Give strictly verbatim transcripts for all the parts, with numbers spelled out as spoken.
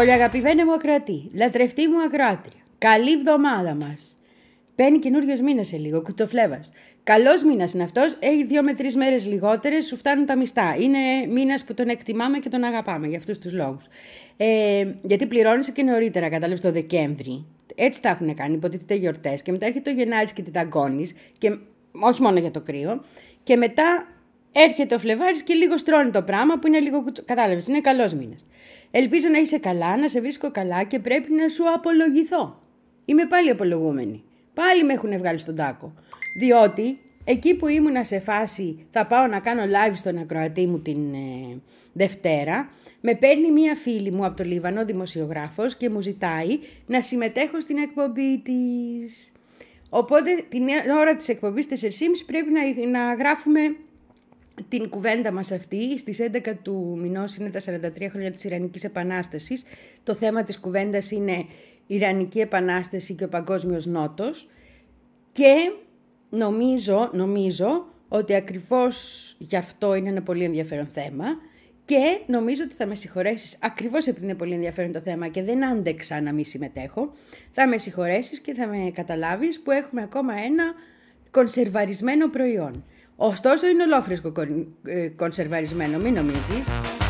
Πολύ αγαπημένη μου ακροατή, λατρευτή μου ακροάτρια, καλή εβδομάδα μας. Μπαίνει καινούριος μήνας σε λίγο, κουτσοφλέβας. Καλός μήνας είναι αυτός, έχει δύο με τρεις μέρες λιγότερες, σου φτάνουν τα μισθά. Είναι μήνας που τον εκτιμάμε και τον αγαπάμε για αυτούς τους λόγους. Ε, γιατί πληρώνεις και νωρίτερα, κατάλαβες, το Δεκέμβρη. Έτσι τα έχουν κάνει, υποτίθεται γιορτές. Και μετά έρχεται το Γενάρης και τη δαγκώνεις, και όχι μόνο για το κρύο. Και μετά έρχεται ο Φλεβάρης και λίγο στρώνει το πράγμα που είναι λίγο κουτσο... Κατάλαβες, είναι καλός μήνας. Ελπίζω να είσαι καλά, να σε βρίσκω καλά και πρέπει να σου απολογηθώ. Είμαι πάλι απολογούμενη. Πάλι με έχουν βγάλει στον τάκο. Διότι εκεί που ήμουνα σε φάση θα πάω να κάνω live στον ακροατή μου την ε, Δευτέρα, με παίρνει μία φίλη μου από το Λίβανο, δημοσιογράφος, και μου ζητάει να συμμετέχω στην εκπομπή της. Οπότε την ώρα της εκπομπής τέσσερις και μισή πρέπει να, να γράφουμε την κουβέντα μας αυτή. Στις έντεκα του μηνός είναι τα σαράντα τρία χρόνια της Ιρανικής Επανάστασης. Το θέμα της κουβέντας είναι Ιρανική Επανάσταση και ο Παγκόσμιος Νότος. Και νομίζω, νομίζω ότι ακριβώς γι' αυτό είναι ένα πολύ ενδιαφέρον θέμα. Και νομίζω ότι θα με συγχωρέσεις, ακριβώς επειδή είναι πολύ ενδιαφέρον το θέμα και δεν άντεξα να μην συμμετέχω, θα με συγχωρέσεις και θα με καταλάβεις που έχουμε ακόμα ένα κονσερβαρισμένο προϊόν. Ωστόσο είναι ολόφρεσκο κονσερβαρισμένο, μην νομίζεις.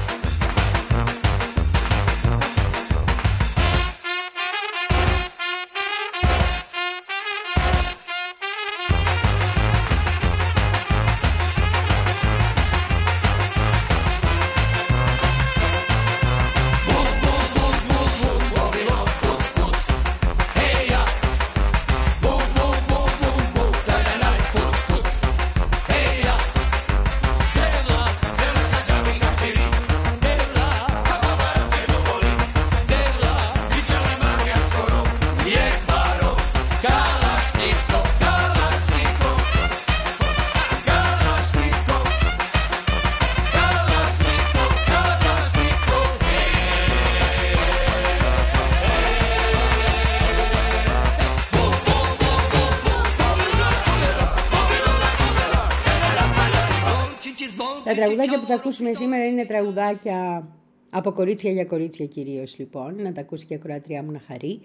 Τα τραγουδάκια που θα ακούσουμε σήμερα είναι τραγουδάκια από κορίτσια για κορίτσια κυρίως, λοιπόν, να τα ακούσει και η ακροατριά μου να χαρεί.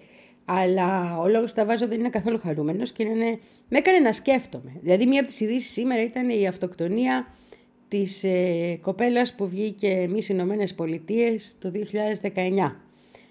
Αλλά ο λόγος που τα βάζω δεν είναι καθόλου χαρούμενος και είναι... με έκανε να σκέφτομαι. Δηλαδή, μία από τις ειδήσεις σήμερα ήταν η αυτοκτονία της ε, κοπέλας που βγήκε Μις Ηνωμένες Πολιτείες το δύο χιλιάδες δεκαεννιά,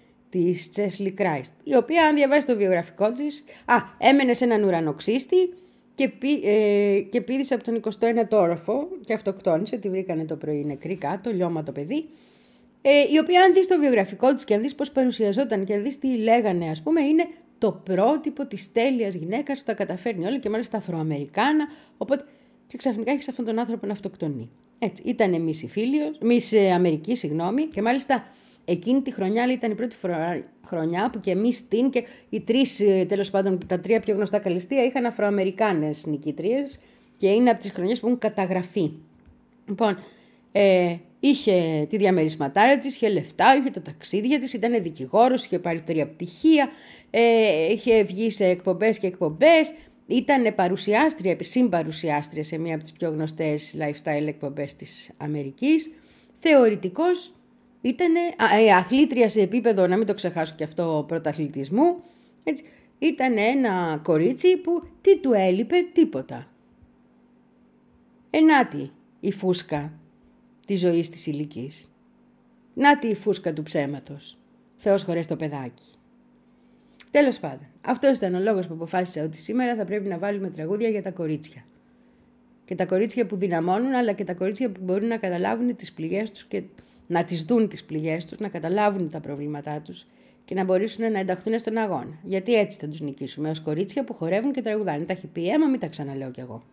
της Τσέσλι Κράιστ, η οποία, αν διαβάσει το βιογραφικό της, α, έμενε σε έναν ουρανοξύστη και, πή, ε, και πήδησε από τον εικοστό ένατο όροφο και αυτοκτόνησε, τη βρήκανε το πρωί νεκρή κάτω, λιώμα το παιδί, ε, η οποία, αν δεις το βιογραφικό της και αν δεις πώς παρουσιαζόταν και αν δεις τι λέγανε, ας πούμε, είναι το πρότυπο της τέλειας γυναίκας που τα καταφέρνει όλα και μάλιστα Αφροαμερικάνα, οπότε και ξαφνικά έχεις αυτόν τον άνθρωπο να αυτοκτονεί. Έτσι, ήτανε Μις Φίλιος, Μις Αμερική, συγγνώμη, και μάλιστα εκείνη τη χρονιά ήταν η πρώτη χρονιά που και εμείς την και οι τρεις, τέλος πάντων, τα τρία πιο γνωστά καλλιστεία είχαν Αφροαμερικάνες νικήτριες και είναι από τις χρονιές που έχουν καταγραφεί. Λοιπόν, ε, είχε τη διαμερισματάρα της, είχε λεφτά, είχε τα ταξίδια της, ήταν δικηγόρος, είχε πάρει τρία πτυχία, ε, είχε βγει σε εκπομπές και εκπομπές, ήταν παρουσιάστρια, συμπαρουσιάστρια σε μία από τις πιο γνωστές lifestyle εκπομπές της Αμερικής, θεωρητικός. Ήταν αθλήτρια σε επίπεδο, να μην το ξεχάσω και αυτό, πρωταθλητισμού. Έτσι, ήταν ένα κορίτσι που τι του έλειπε, τίποτα. Ενάτι η φούσκα της ζωής της ηλικής. Νάτι η φούσκα του ψέματος. Θεός χωρές το παιδάκι. Τέλος πάντων, αυτός ήταν ο λόγος που αποφάσισα ότι σήμερα θα πρέπει να βάλουμε τραγούδια για τα κορίτσια. Και τα κορίτσια που δυναμώνουν, αλλά και τα κορίτσια που μπορούν να καταλάβουν τις πληγές τους και να τις δουν τις πληγές τους, να καταλάβουν τα προβλήματά τους και να μπορέσουν να ενταχθούν στον αγώνα. Γιατί έτσι θα τους νικήσουμε, ως κορίτσια που χορεύουν και τραγουδάνε. Τα έχει πει η Έμα, μην τα ξαναλέω κι εγώ.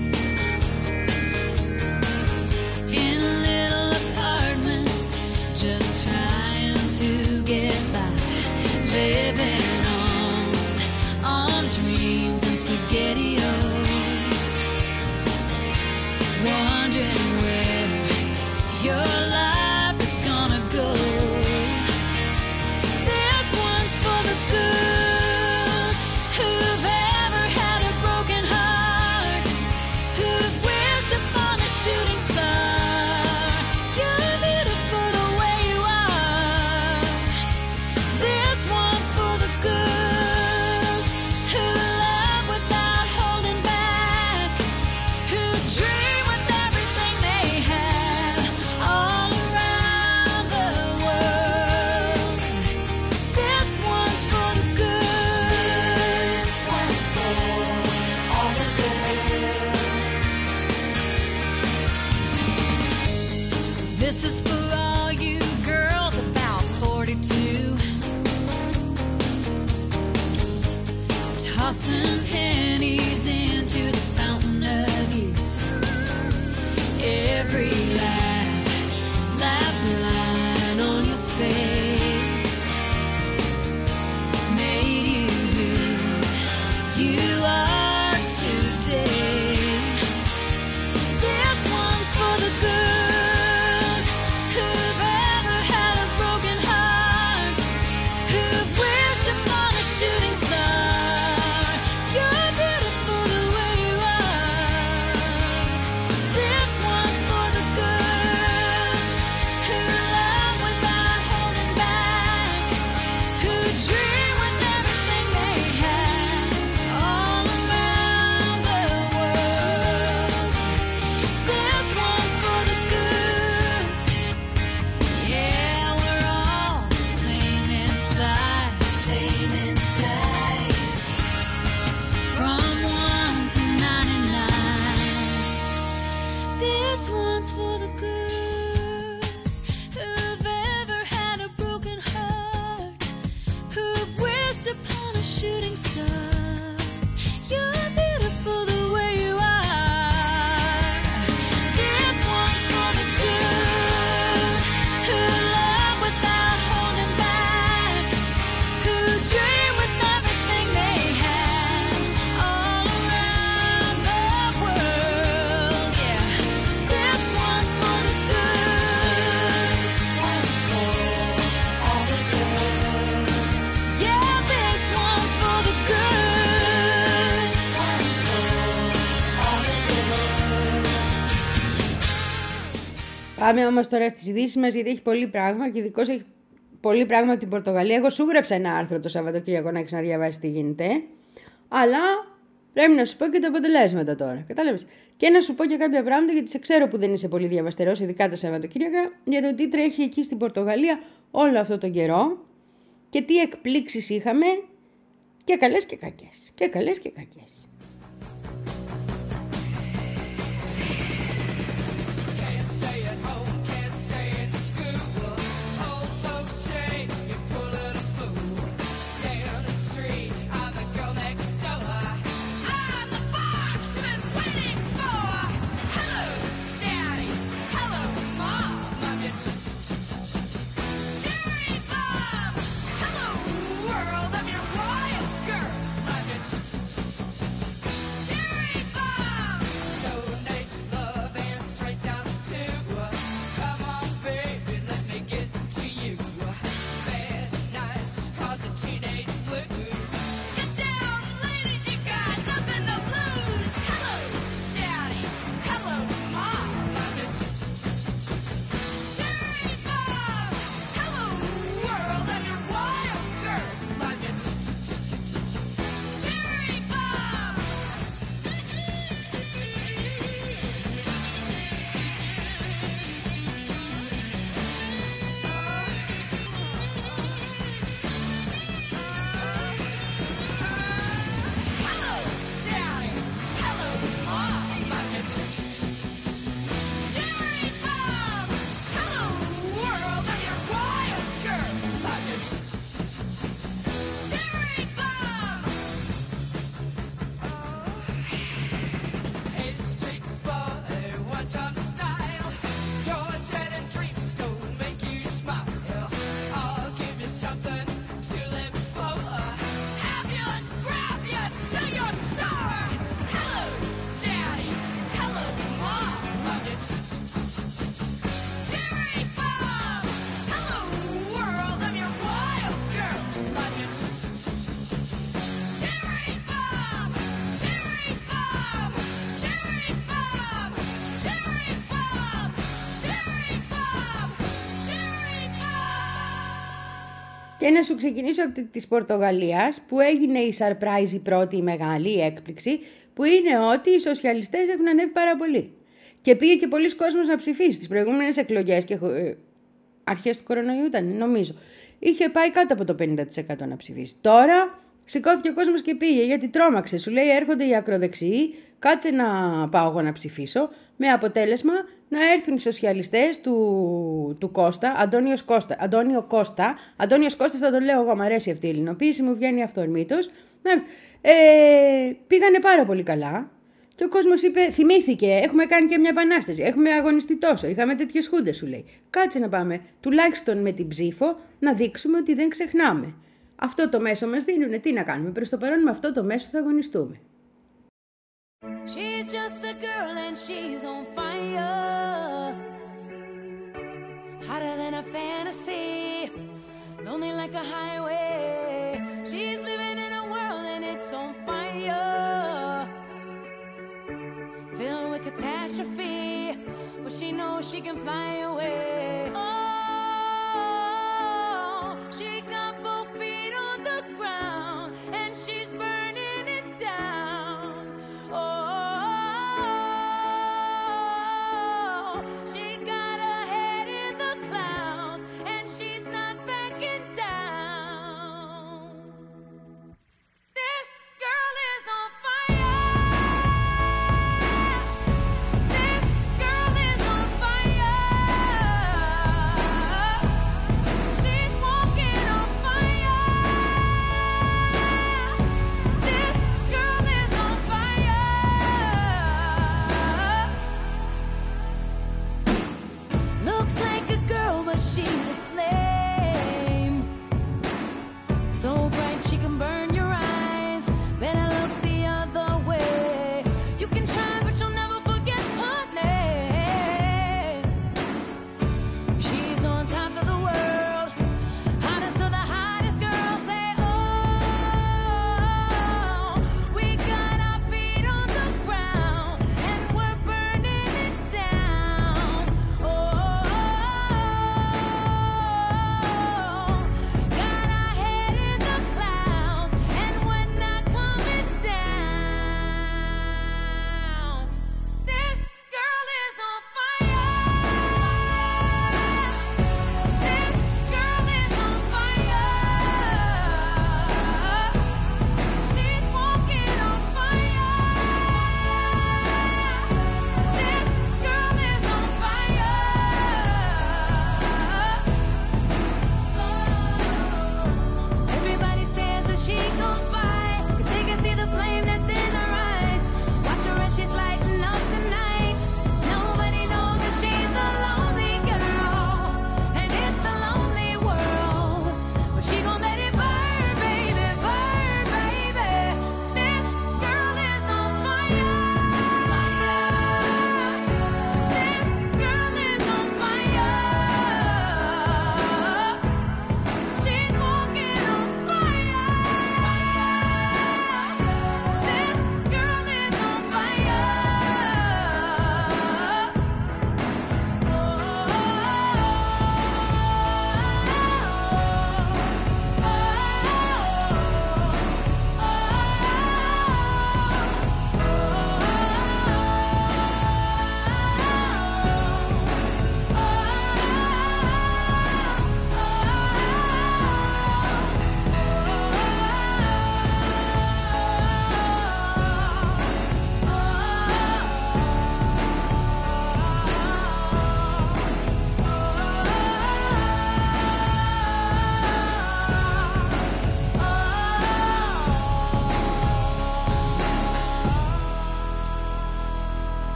Just Πάμε όμως τώρα στις ειδήσεις μας, γιατί έχει πολύ πράγμα και ειδικώς έχει πολύ πράγμα από την Πορτογαλία. Εγώ σου γράψα ένα άρθρο το Σαββατοκύριακο να έχεις να διαβάσεις τι γίνεται. Αλλά πρέπει να σου πω και τα αποτελέσματα τώρα. Κατάλαβες. Και να σου πω και κάποια πράγματα, γιατί σε ξέρω που δεν είσαι πολύ διαβαστερός, ειδικά τα Σαββατοκύριακα, για το τι τρέχει εκεί στην Πορτογαλία όλο αυτό τον καιρό και τι εκπλήξεις είχαμε, και καλές και κακές. Και καλές και κακές. Και να σου ξεκινήσω από της Πορτογαλίας, που έγινε η surprise, η πρώτη, η μεγάλη, η έκπληξη, που είναι ότι οι σοσιαλιστές έχουν ανέβει πάρα πολύ. Και πήγε και πολλοί κόσμος να ψηφίσει στις προηγούμενες εκλογές, και ε, αρχές του κορονοϊού ήταν, νομίζω. Είχε πάει κάτω από το πενήντα τοις εκατό να ψηφίσει. Τώρα σηκώθηκε ο κόσμος και πήγε, γιατί τρόμαξε. Σου λέει έρχονται οι ακροδεξιοί, κάτσε να πάω εγώ να ψηφίσω, με αποτέλεσμα να έρθουν οι σοσιαλιστές του, του Κώστα, Αντώνιος Κώστα, Αντώνιο Κώστα, Αντώνιος Κώστας θα τον λέω εγώ, μου αρέσει αυτή η ελληνοποίηση, μου βγαίνει αυθορμήτως. Ε, πήγανε πάρα πολύ καλά και ο κόσμος είπε, θυμήθηκε, έχουμε κάνει και μια επανάσταση, έχουμε αγωνιστεί τόσο, είχαμε τέτοιες χούντες, σου λέει. Κάτσε να πάμε, τουλάχιστον με την ψήφο, να δείξουμε ότι δεν ξεχνάμε. Αυτό το μέσο μας δίνουνε, τι να κάνουμε, προς το παρόν με αυτό το μέσο θα αγωνιστούμε. She's just a girl and she's on fire, hotter than a fantasy, lonely like a highway. She's living in a world and it's on fire, filled with catastrophe, but she knows she can fly away. Oh, she got both feet on the ground and she's burning it down. Oh, she got her head in the clouds and she's not backing down. This girl is on fire. This girl is on fire. She's walking on fire. This girl is on fire. Looks like a girl, but she's a flame. So bright she can burn your eyes. Better look the other way. You can try, but you'll never forget her name. She's on top of the world, hottest of the hottest girls. Say, oh, we got our feet on the ground and we're burning it down. Oh,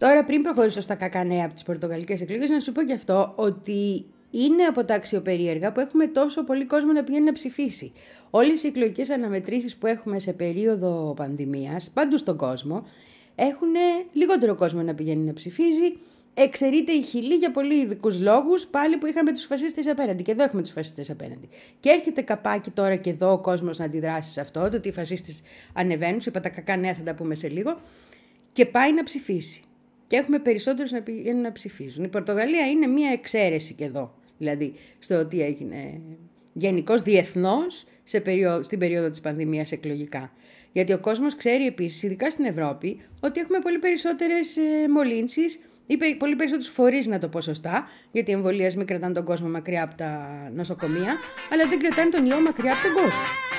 Τώρα, πριν προχωρήσω στα κακά νέα από τις πορτογαλικές εκλογές, να σου πω και αυτό ότι είναι από τα αξιοπερίεργα που έχουμε τόσο πολύ κόσμο να πηγαίνει να ψηφίσει. Όλες οι εκλογικές αναμετρήσεις που έχουμε σε περίοδο πανδημίας, παντού στον κόσμο, έχουν λιγότερο κόσμο να πηγαίνει να ψηφίζει. Εξαιρείται η Χιλή για πολύ ειδικούς λόγους, πάλι που είχαμε τους φασίστες απέναντι. Και εδώ έχουμε τους φασίστες απέναντι. Και έρχεται καπάκι τώρα και εδώ ο κόσμος να αντιδράσει σε αυτό, το ότι οι φασίστες ανεβαίνουν. Σου είπα τα κακά νέα, θα τα πούμε σε λίγο. Και πάει να ψηφίσει. Και έχουμε περισσότερους να πηγαίνουν να ψηφίζουν. Η Πορτογαλία είναι μία εξαίρεση και εδώ. Δηλαδή, στο ότι έγινε γενικώς διεθνώς σε περίοδο, στην περίοδο της πανδημίας εκλογικά. Γιατί ο κόσμος ξέρει επίσης, ειδικά στην Ευρώπη, ότι έχουμε πολύ περισσότερες ε, μολύνσεις ή περι, πολύ περισσότερους φορείς, να το πω σωστά, γιατί οι εμβολιασμοί κρατάνε τον κόσμο μακριά από τα νοσοκομεία, αλλά δεν κρατάνε τον ιό μακριά από τον κόσμο.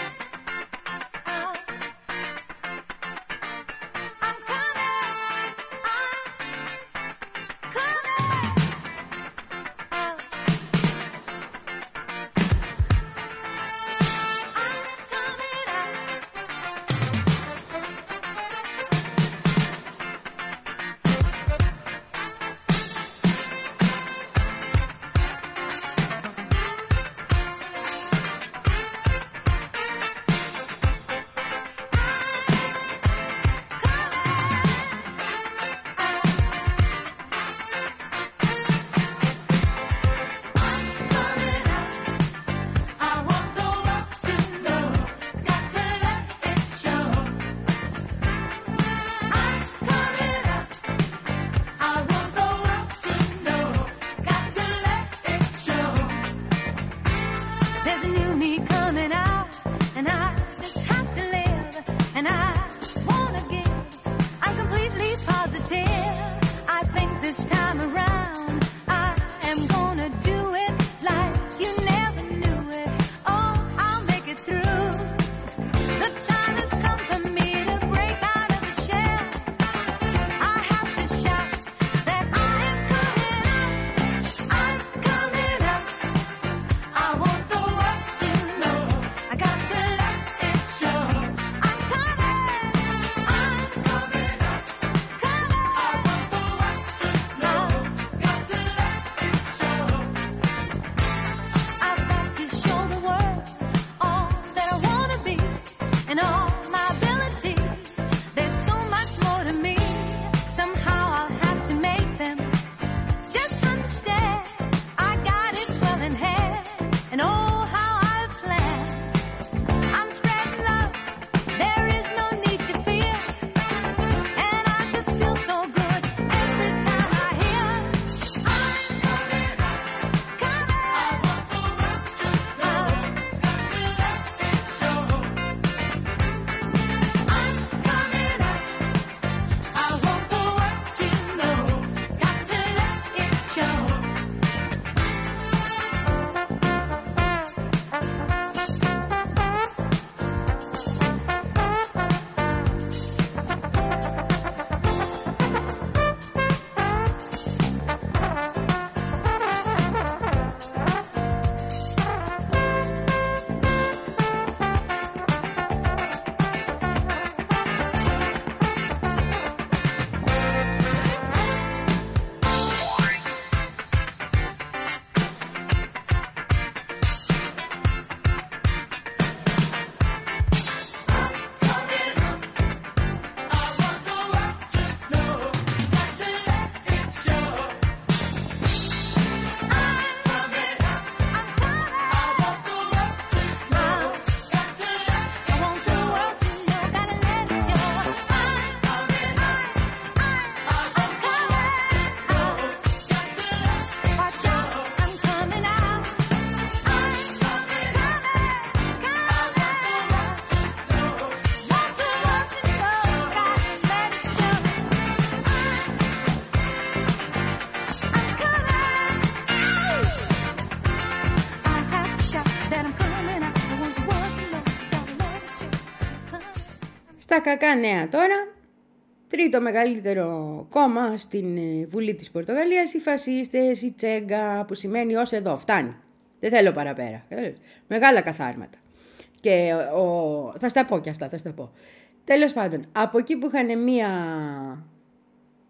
Στα κακά νέα τώρα, τρίτο μεγαλύτερο κόμμα στην Βουλή της Πορτογαλίας, οι φασίστες, η Τσέγκα, που σημαίνει ως εδώ, φτάνει. Δεν θέλω παραπέρα. Μεγάλα καθάρματα. Και ο... θα στα πω και αυτά, θα στα πω. Τέλος πάντων, από εκεί που είχαν μία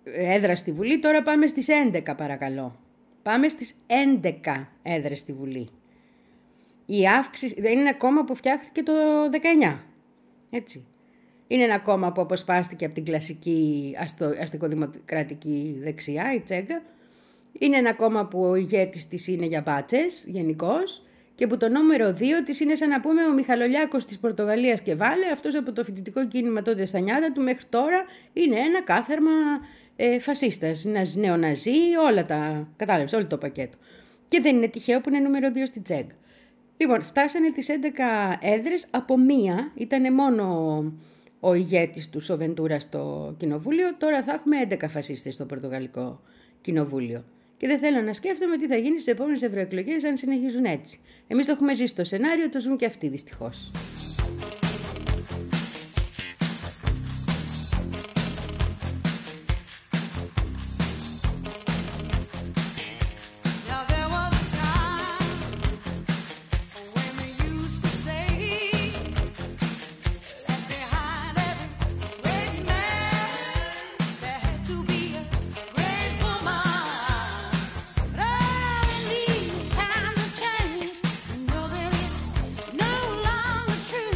έδρα στη Βουλή, τώρα πάμε στις έντεκα παρακαλώ. Πάμε στις έντεκα έδρες στη Βουλή. Η αύξηση δεν είναι ένα κόμμα που φτιάχτηκε το δεκαεννιά, έτσι. Είναι ένα κόμμα που αποσπάστηκε από την κλασική αστικοδημοκρατική δεξιά, η Τσέγκα. Είναι ένα κόμμα που ο ηγέτης της είναι για μπάτσες, γενικώς, και που το νούμερο δύο της είναι σαν να πούμε ο Μιχαλολιάκος της Πορτογαλίας και Βάλε, αυτός από το φοιτητικό κίνημα τότε στα νιάτα του μέχρι τώρα είναι ένα κάθαρμα ε, φασίστας, νεοναζί, όλα τα, κατάλαβες, όλο το πακέτο. Και δεν είναι τυχαίο που είναι νούμερο δύο στη Τσέγκα. Λοιπόν, φτάσανε τις έντεκα έδρες από μία, ήταν μόνο ο ηγέτης του ο Βεντούρα στο κοινοβούλιο, τώρα θα έχουμε έντεκα φασίστες στο Πορτογαλικό κοινοβούλιο. Και δεν θέλω να σκέφτομαι τι θα γίνει στις επόμενες ευρωεκλογές αν συνεχίζουν έτσι. Εμείς το έχουμε ζήσει στο σενάριο, το ζουν και αυτοί δυστυχώς. True.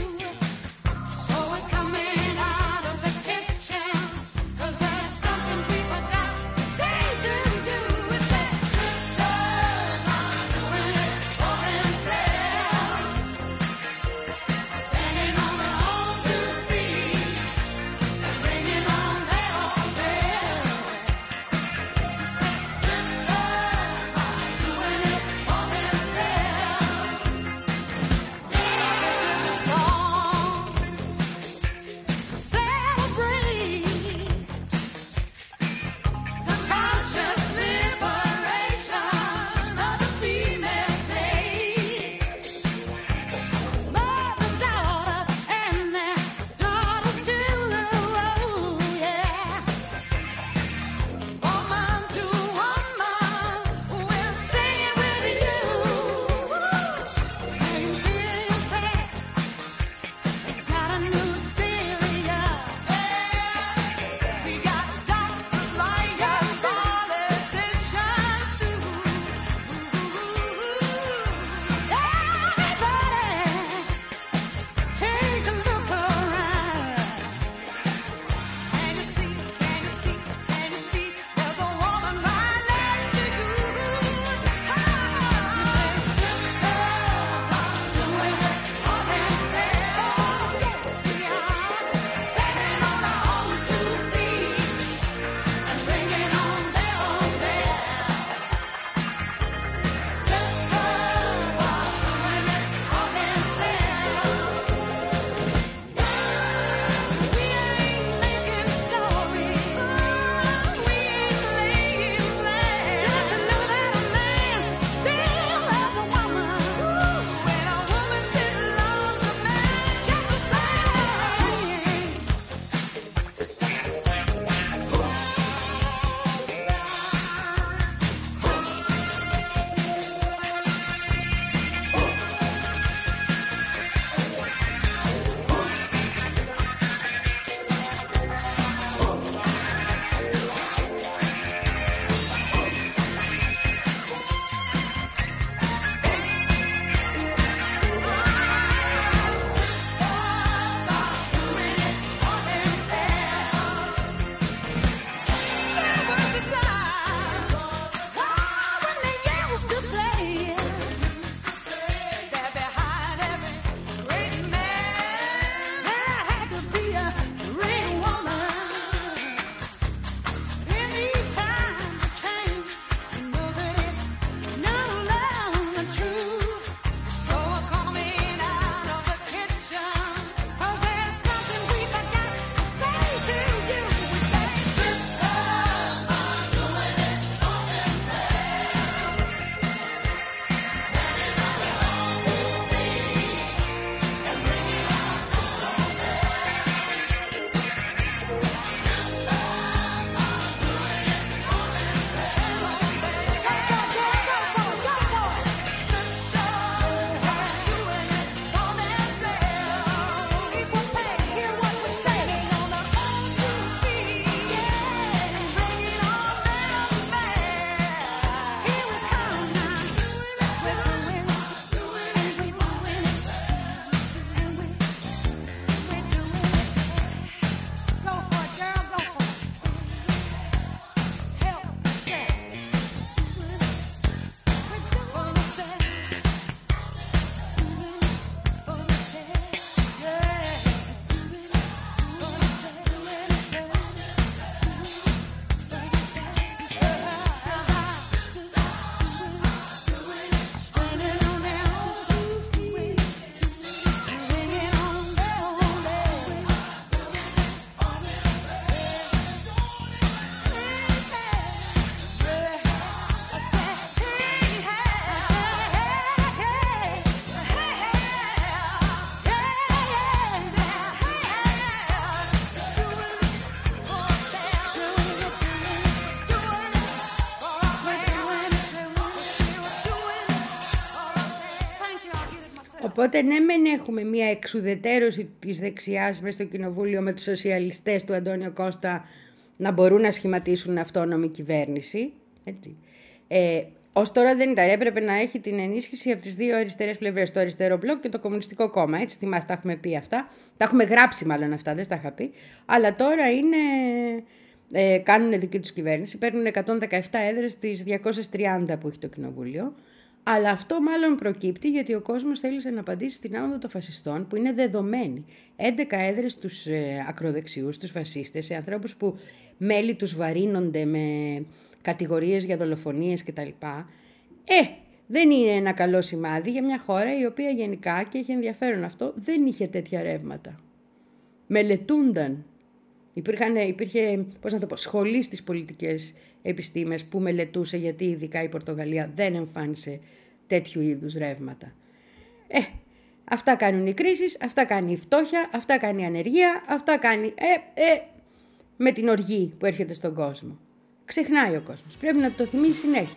Οπότε ναι μεν έχουμε μια εξουδετέρωση της δεξιάς μες στο κοινοβούλιο με τους σοσιαλιστές του Αντώνιο Κώστα να μπορούν να σχηματίσουν αυτόνομη κυβέρνηση. Έτσι. Ε, ως τώρα δεν ήταν, έπρεπε να έχει την ενίσχυση από τις δύο αριστερές πλευρές, το αριστερό μπλοκ και το Κομμουνιστικό Κόμμα. Έτσι, θυμάστε, τα έχουμε πει αυτά. Τα έχουμε γράψει μάλλον αυτά, δεν τα είχα πει. Αλλά τώρα είναι, ε, κάνουν δική τους κυβέρνηση, παίρνουν εκατόν δεκαεπτά έδρες στις διακόσιες τριάντα που έχει το κοινοβούλιο. Αλλά αυτό μάλλον προκύπτει γιατί ο κόσμος θέλησε να απαντήσει στην άνοδο των φασιστών που είναι δεδομένη. έντεκα έδρες στους ε, ακροδεξιούς, στους φασίστες, σε ανθρώπους που μέλη τους βαρύνονται με κατηγορίες για δολοφονίες κτλ. Ε, δεν είναι ένα καλό σημάδι για μια χώρα η οποία γενικά, και έχει ενδιαφέρον αυτό, δεν είχε τέτοια ρεύματα. Μελετούνταν. Υπήρχαν, υπήρχε, πώς να το πω, σχολή στις πολιτικές επιστήμες που μελετούσε γιατί ειδικά η Πορτογαλία δεν εμφάνισε τέτοιου είδους ρεύματα. Ε, αυτά κάνουν οι κρίσεις, αυτά κάνει η φτώχεια, αυτά κάνει η ανεργία, αυτά κάνει ε, ε, με την οργή που έρχεται στον κόσμο. Ξεχνάει ο κόσμος, πρέπει να το θυμίσει συνέχεια.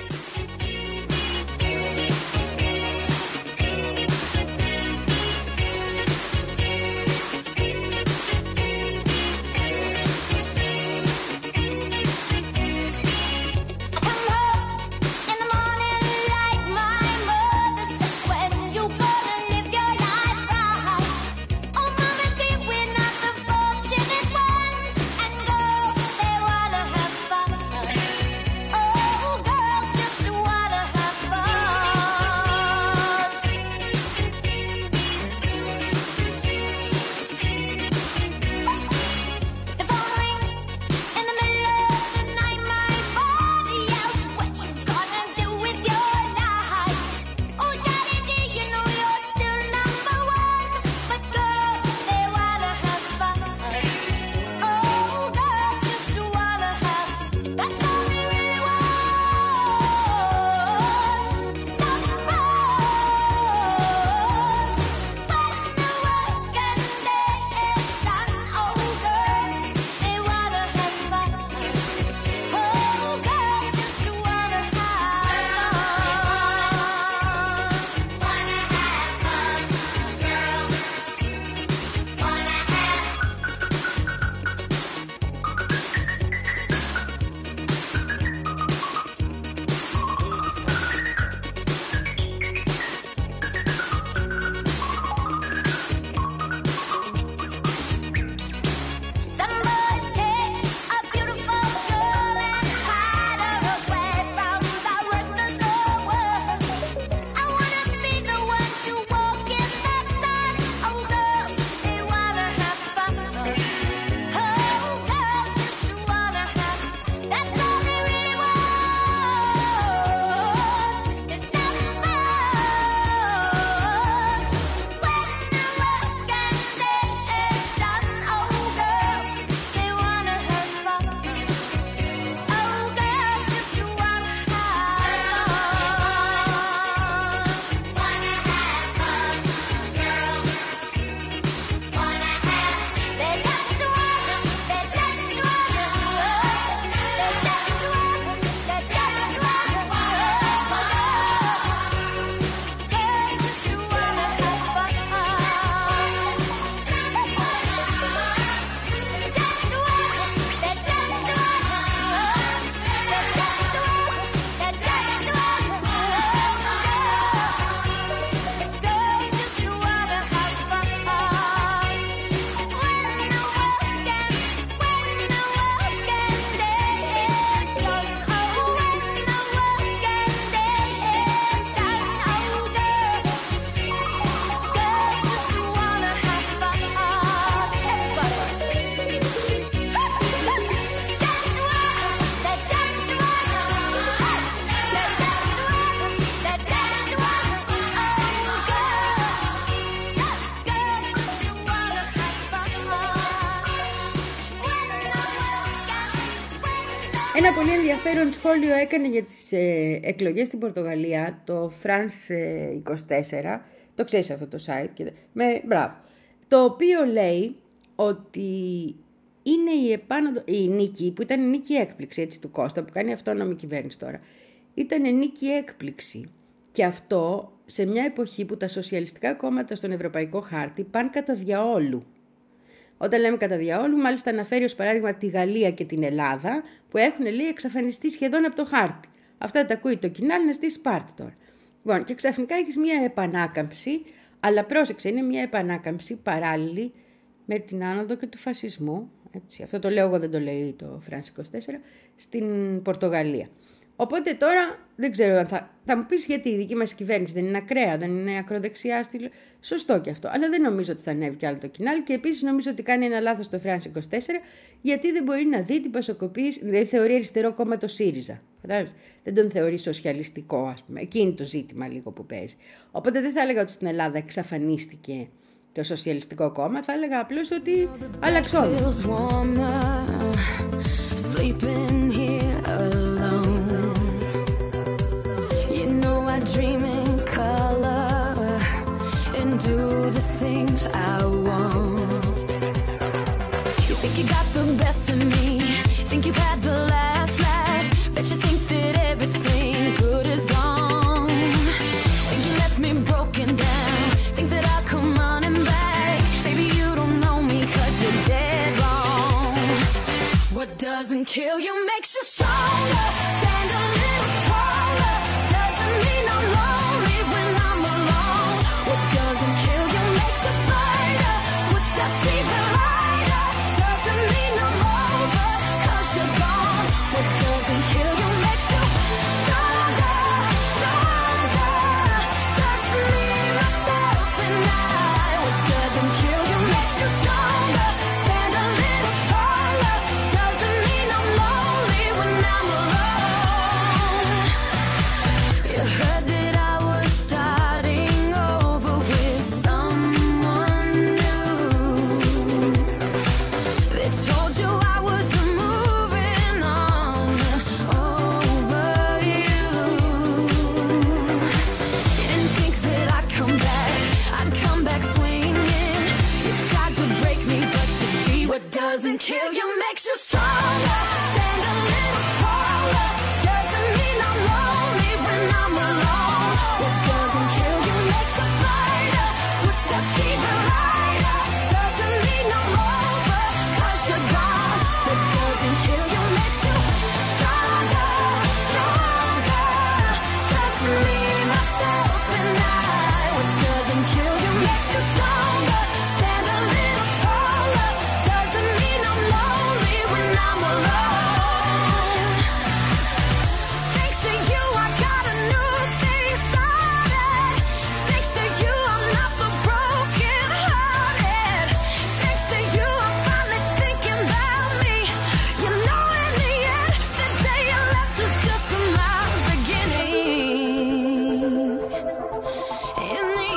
Ένα πολύ ενδιαφέρον σχόλιο έκανε για τις ε, εκλογές στην Πορτογαλία το France είκοσι τέσσερα, το ξέρεις αυτό το site, και, με, μπράβο, το οποίο λέει ότι είναι η, επάνω, η νίκη, που ήταν η νίκη έκπληξη έτσι, του Κώστα, που κάνει αυτόνομη κυβέρνηση τώρα, ήταν νίκη έκπληξη. Και αυτό σε μια εποχή που τα σοσιαλιστικά κόμματα στον ευρωπαϊκό χάρτη πάνε κατά διαόλου. Όταν λέμε κατά διαόλου, μάλιστα αναφέρει ως παράδειγμα τη Γαλλία και την Ελλάδα, που έχουν, λέει, εξαφανιστεί σχεδόν από το χάρτη. Αυτά τα ακούει το κοινάλ να στήσει πάρτι τώρα. Λοιπόν, και ξαφνικά έχεις μια επανάκαμψη, αλλά πρόσεξε, είναι μια επανάκαμψη παράλληλη με την άνοδο και του φασισμού. Έτσι, αυτό το λέω εγώ, δεν το λέει το France είκοσι τέσσερα, στην Πορτογαλία. Οπότε τώρα δεν ξέρω αν θα, θα μου πεις γιατί η δική μας κυβέρνηση δεν είναι ακραία, δεν είναι ακροδεξιά στήλη. Σωστό και αυτό. Αλλά δεν νομίζω ότι θα ανέβει κι άλλο το κοινάλ και επίσης νομίζω ότι κάνει ένα λάθος το France είκοσι τέσσερα γιατί δεν μπορεί να δει την πασοκοπή, δηλαδή θεωρεί αριστερό κόμμα το ΣΥΡΙΖΑ. Κατάλαβες? Δεν τον θεωρεί σοσιαλιστικό, ας πούμε. Εκεί είναι το ζήτημα λίγο που παίζει. Οπότε δεν θα έλεγα ότι στην Ελλάδα εξαφανίστηκε το σοσιαλιστικό κόμμα, θα έλεγα απλώς ότι άλλαξε όλο. Dream in color and do the things I want. You think you got the best of me, think you've had the last laugh, bet you think that everything good is gone. Think you left me broken down, think that I'll come running back. Maybe you don't know me 'cause you're dead wrong. What doesn't kill you makes you stronger. Stand a little taller. Doesn't mean I'm lonely when I'm alone. What doesn't kill you makes a fighter. Footsteps even lighter. Doesn't mean I'm over 'cause you're gone. What doesn't kill you makes you stronger, stronger. Just me, myself, and I. What doesn't kill you makes you stronger. Stand a little taller. Doesn't mean I'm lonely when I'm alone. You heard that I was starting over with someone new. They told you I was moving on over you. You didn't think that I'd come back, I'd come back swinging. You tried to break me, but you see what doesn't kill you makes you stronger. Stand a little taller. Doesn't mean I'm lonely when I'm alone. What doesn't kill you makes a fighter. Footsteps even lighter. Doesn't mean I'm over 'cause you're gone. What doesn't kill you makes you stronger, stronger. Just me, myself, and I. What doesn't kill you makes you stronger. Stand a little taller. Doesn't mean I'm lonely when I'm alone. Thanks to you, I got a new thing started. Thanks to you, I'm not the broken hearted. Thanks to you, I'm finally thinking about me. You know, in the end, the day you left was just my beginning. In the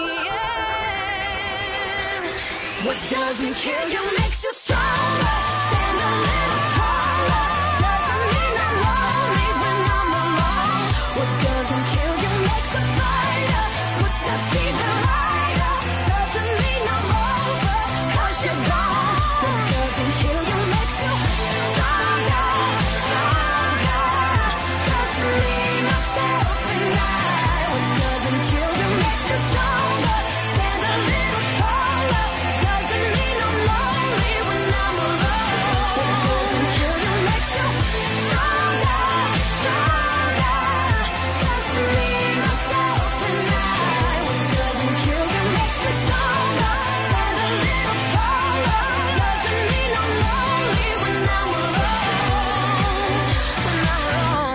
end, what doesn't kill you makes you stronger. Stand a little taller. Doesn't mean I'm lonely when I'm alone. What doesn't kill you makes a fighter. Footsteps even lighter. Doesn't mean I'm over 'cause you're gone. What doesn't kill you makes you stronger, stronger. Just me, myself, and I. What doesn't kill you makes you stronger. Stand a little taller. Doesn't mean I'm lonely when I'm alone. What doesn't kill you makes you stronger, stronger. Just me, myself, and I. What doesn't kill you makes you stronger. Stand a little taller. Doesn't mean I'm lonely when I'm alone. When I'm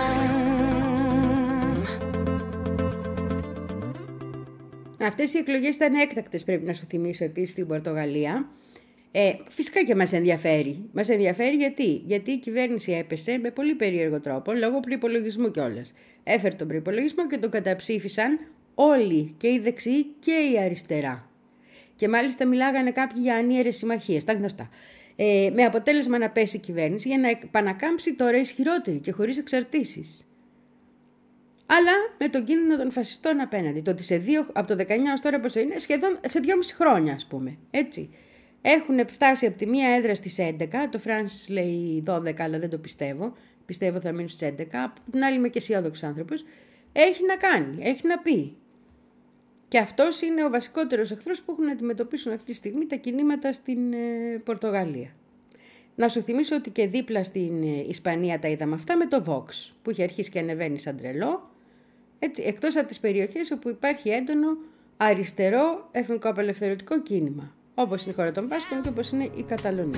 alone. Αυτές οι εκλογές ήταν έκτακτες, πρέπει να σου θυμίσω επίσης, στην Πορτογαλία. Ε, φυσικά και μας ενδιαφέρει. Μας ενδιαφέρει γιατί? Γιατί η κυβέρνηση έπεσε με πολύ περίεργο τρόπο, λόγω προϋπολογισμού κιόλας. Έφερε τον προϋπολογισμό και τον καταψήφισαν όλοι, και οι δεξιοί και η αριστερά. Και μάλιστα μιλάγανε κάποιοι για ανίερες συμμαχίες, τα γνωστά. Ε, με αποτέλεσμα να πέσει η κυβέρνηση για να επανακάμψει τώρα ισχυρότερη και χωρίς εξαρτήσεις. Αλλά με τον κίνδυνο των φασιστών απέναντι. Το ότι σε δύο, από το δεκαεννιά ως τώρα πόσο είναι, σχεδόν σε δυόμιση χρόνια, ας πούμε. Έτσι. Έχουν φτάσει από τη μία έδρα στις έντεκα, το France λέει δώδεκα, αλλά δεν το πιστεύω. Πιστεύω θα μείνουν στις έντεκα. Από την άλλη είμαι και αισιόδοξος άνθρωπος. Έχει να κάνει, έχει να πει. Και αυτός είναι ο βασικότερος εχθρός που έχουν να αντιμετωπίσουν αυτή τη στιγμή τα κινήματα στην ε, Πορτογαλία. Να σου θυμίσω ότι και δίπλα στην ε, Ισπανία τα είδαμε αυτά με το Vox, που είχε αρχίσει και ανεβαίνει σαν τρελό, έτσι, εκτός από τις περιοχές όπου υπάρχει έντονο αριστερό εθνικό-απελευθερωτικό κίνημα, όπως είναι η χώρα των Μπάσκων και όπως είναι η Καταλωνία.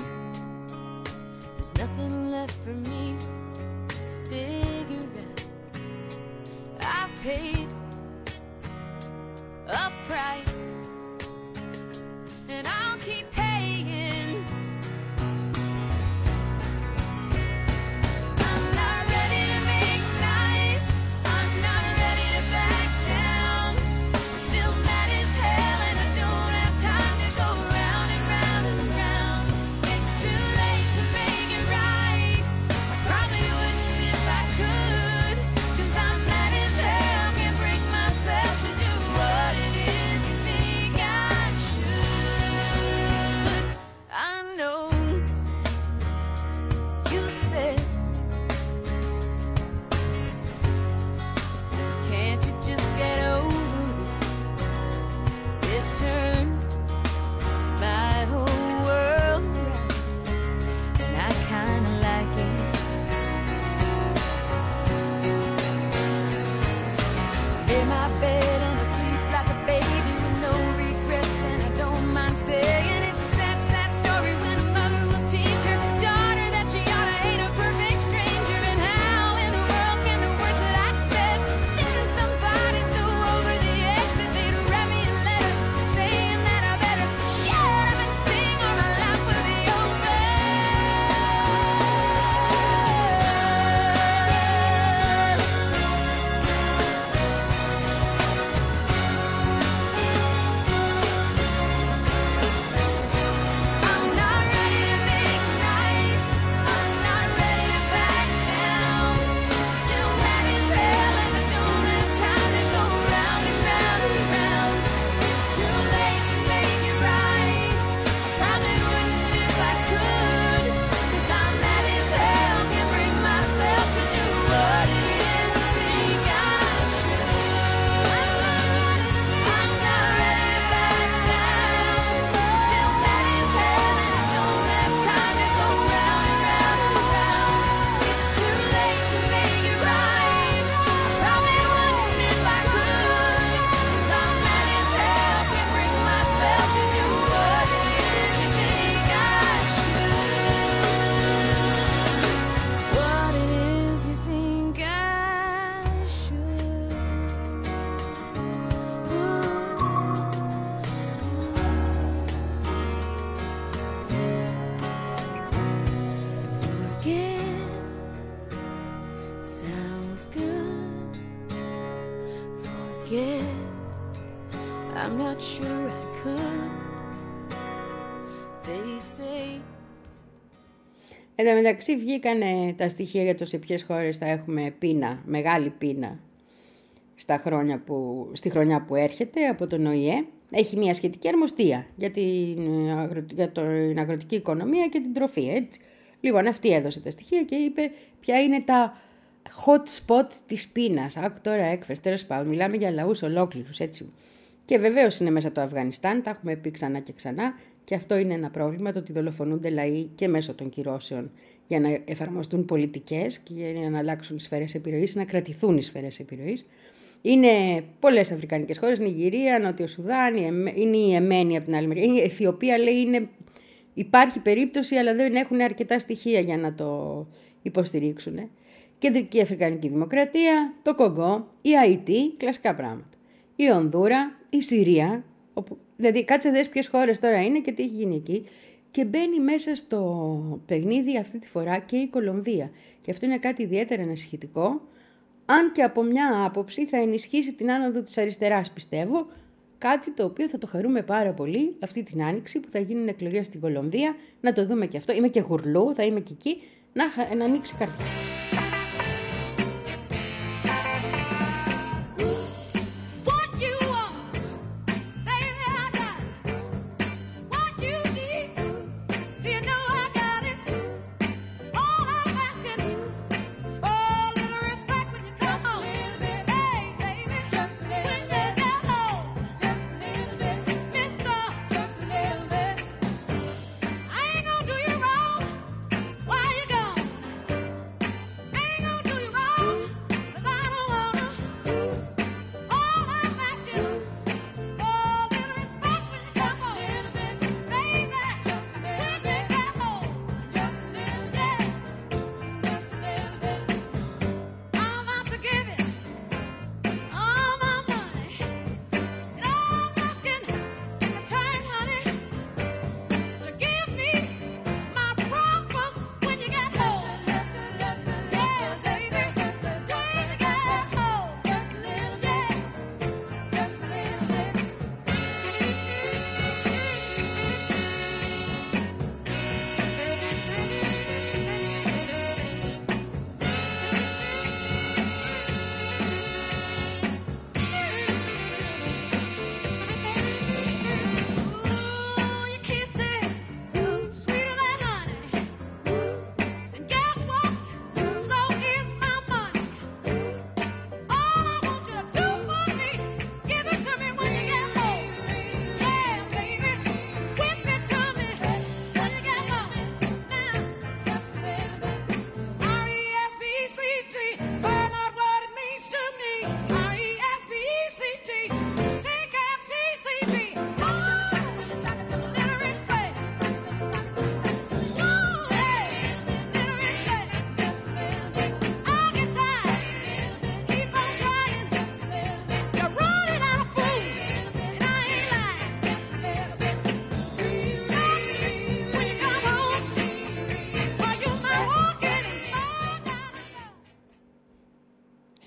A price, and I'll keep paying. I'm not ready to make nice. I'm not ready to back down. I'm still mad as hell, and I don't have time to go round and round and round. It's too late to make it right. I probably wouldn't if I could, 'cause I'm mad as hell, can't bring myself to do what it is you think I should. I know you said, can't you just get over it? It turned my whole world around, and I kinda like it. In my bed and I sleep like a baby with no regrets, and I don't mind saying it's a sad, sad story when a mother will teach her daughter that she ought to hate a perfect stranger. And how in the world can the words that I said send somebody so over the edge that they'd write me a letter saying that I better shut up and sing or my life will be over. I'm not ready to make nice. I'm not ready to back down. Still mad as hell, and I don't have time to go round and round and round. It's too late to make it right. I probably wouldn't if I could, 'cause I'm mad as hell, can't bring myself to do what it is you think I should. I'm not ready to back down. Still mad as hell, and I don't have time to go round and round and round. It's too late to make it right. I probably wouldn't if I could, 'cause I'm mad as hell, can't bring myself to do what it is you think I should. What it is you think I should. Forget sounds good. Forget, I'm not sure I could. They say. Εν τω μεταξύ βγήκανε τα στοιχεία για το σε ποιες χώρες θα έχουμε πείνα, μεγάλη πείνα στα χρόνια που, στη χρονιά που έρχεται από τον Ο Η Ε. Έχει μια σχετική αρμοστία για την, αγρο- για την αγροτική οικονομία και την τροφή, έτσι. Λοιπόν, αυτή έδωσε τα στοιχεία και είπε ποια είναι τα hot spot της πείνας. Άκου τώρα έκφραση, τέλος πάντων, μιλάμε για λαούς ολόκληρους, έτσι. Και βεβαίως είναι μέσα το Αφγανιστάν, τα έχουμε πει ξανά και ξανά, και αυτό είναι ένα πρόβλημα, το ότι δολοφονούνται λαοί και μέσω των κυρώσεων για να εφαρμοστούν πολιτικές και για να αλλάξουν τις σφαίρες επιρροής, να κρατηθούν οι σφαίρες επιρροής. Είναι πολλές αφρικανικές χώρες, Νιγηρία, Νότιο Σουδάν, είναι η Εμένη από την άλλη μεριά. Η Αιθιοπία λέει είναι, υπάρχει περίπτωση, αλλά δεν έχουν αρκετά στοιχεία για να το υποστηρίξουν. Κεντρική Αφρικανική Δημοκρατία, το Κογκό, η Αϊτή, κλασικά πράγματα. Η Ονδούρα, η Συρία, όπου, δηλαδή κάτσε δες ποιες χώρες τώρα είναι και τι έχει γίνει εκεί. Και μπαίνει μέσα στο παιχνίδι αυτή τη φορά και η Κολομβία. Και αυτό είναι κάτι ιδιαίτερα ανησυχητικό. Αν και από μια άποψη θα ενισχύσει την άνοδο της αριστεράς, πιστεύω, κάτι το οποίο θα το χαρούμε πάρα πολύ αυτή την άνοιξη που θα γίνουν εκλογές στην Κολομβία, να το δούμε και αυτό. Είμαι και γουρλού, θα είμαι και εκεί, να, να ανοίξει η καρδιά μας. Just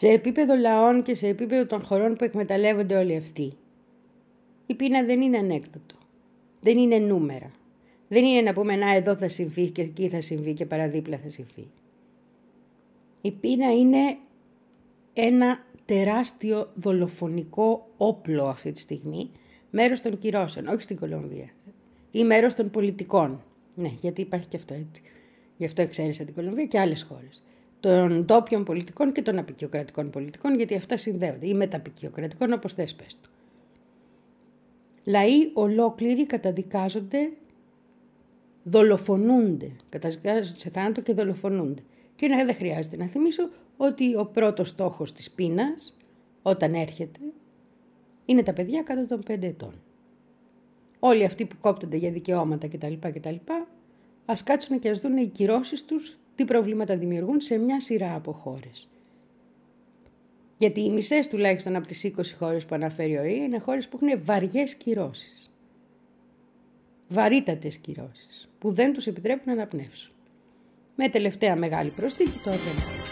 Σε επίπεδο λαών και σε επίπεδο των χωρών που εκμεταλλεύονται όλοι αυτοί, η πείνα δεν είναι ανέκδοτο. Δεν είναι νούμερα. Δεν είναι να πούμε να εδώ θα συμβεί και εκεί θα συμβεί και παραδίπλα θα συμβεί. Η πείνα είναι ένα τεράστιο δολοφονικό όπλο αυτή τη στιγμή, μέρος των κυρώσεων, όχι στην Κολομβία, ή μέρος των πολιτικών. Ναι, γιατί υπάρχει και αυτό έτσι. Γι' αυτό εξαίρεσα την Κολομβία και άλλες χώρες. Των ντόπιων πολιτικών και των απικιοκρατικών πολιτικών, γιατί αυτά συνδέονται, ή μεταπικιοκρατικών, όπως θες πες του. Λαοί ολόκληροι καταδικάζονται, δολοφονούνται, καταδικάζονται σε θάνατο και δολοφονούνται. Και ναι, δεν χρειάζεται να θυμίσω ότι ο πρώτος στόχος της πείνας, όταν έρχεται, είναι τα παιδιά κάτω των πέντε ετών. Όλοι αυτοί που κόπτονται για δικαιώματα κτλ. κτλ. Ας κάτσουν και ας δουν οι κυρώσεις τους τι προβλήματα δημιουργούν σε μια σειρά από χώρες. Γιατί οι μισές τουλάχιστον από τις είκοσι χώρες που αναφέρει ο ΙΕ είναι χώρες που έχουν βαριές κυρώσεις. Βαρύτατες κυρώσεις που δεν τους επιτρέπουν να αναπνεύσουν. Με τελευταία μεγάλη προσθήκη το Αφγανιστάν.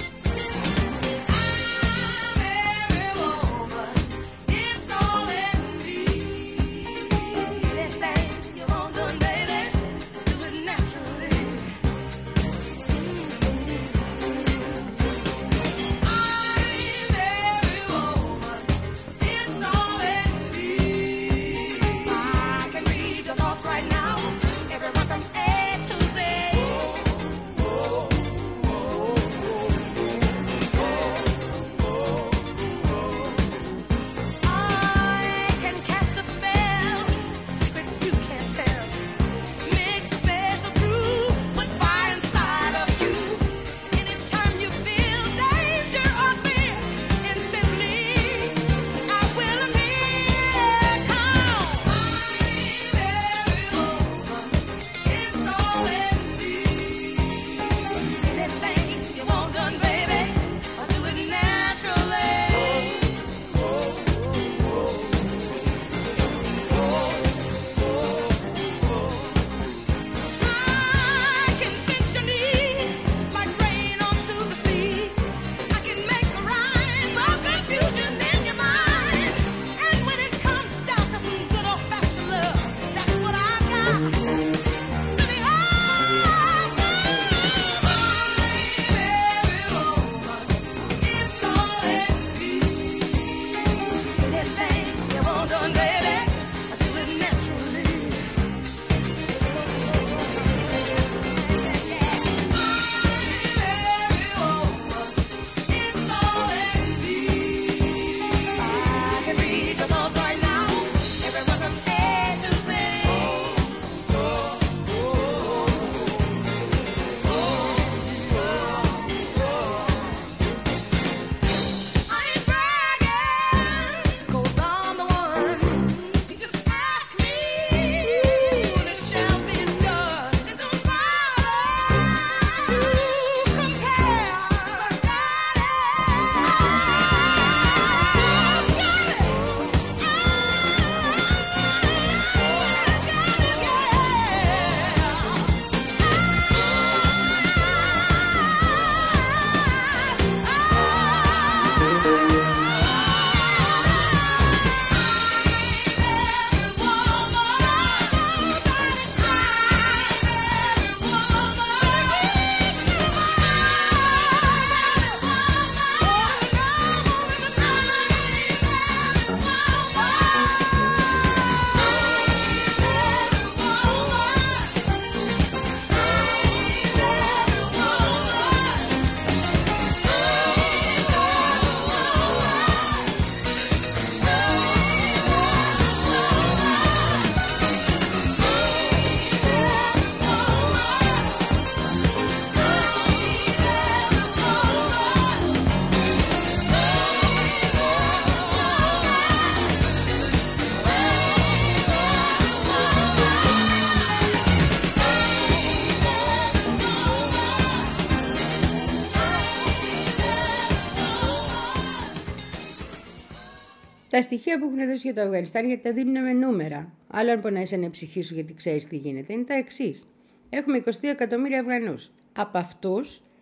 Τα στοιχεία που έχουν δώσει για το Αφγανιστάν, γιατί τα δίνουν με νούμερα, άλλο αν πονάει σαν ψυχή σου γιατί ξέρεις τι γίνεται, είναι τα εξής. Έχουμε είκοσι δύο εκατομμύρια Αφγανούς. Από αυτούς,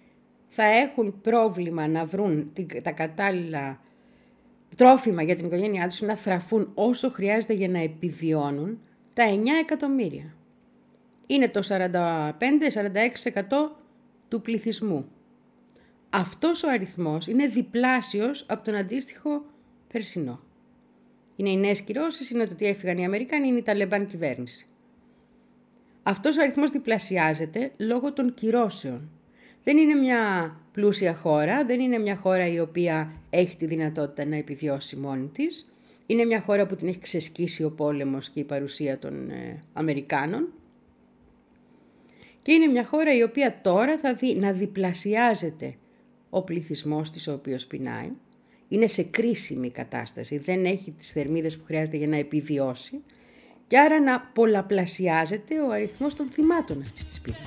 θα έχουν πρόβλημα να βρουν τα κατάλληλα τρόφιμα για την οικογένειά τους, να θραφούν όσο χρειάζεται για να επιβιώνουν, τα εννιά εκατομμύρια. Είναι το σαράντα πέντε με σαράντα έξι τοις εκατό του πληθυσμού. Αυτός ο αριθμός είναι διπλάσιος από τον αντίστοιχο περσινό. Είναι οι νέες κυρώσεις, είναι το ότι έφυγαν οι Αμερικάνοι, είναι η Ταλεμπάν κυβέρνηση. Αυτός ο αριθμός διπλασιάζεται λόγω των κυρώσεων. Δεν είναι μια πλούσια χώρα, δεν είναι μια χώρα η οποία έχει τη δυνατότητα να επιβιώσει μόνη της. Είναι μια χώρα που την έχει ξεσκίσει ο πόλεμος και η παρουσία των ε, Αμερικάνων. Και είναι μια χώρα η οποία τώρα θα δει να διπλασιάζεται ο πληθυσμός της, ο οποίος πεινάει. Είναι σε κρίσιμη κατάσταση, δεν έχει τις θερμίδες που χρειάζεται για να επιβιώσει. Και άρα να πολλαπλασιάζεται ο αριθμός των θυμάτων αυτής της πείνας.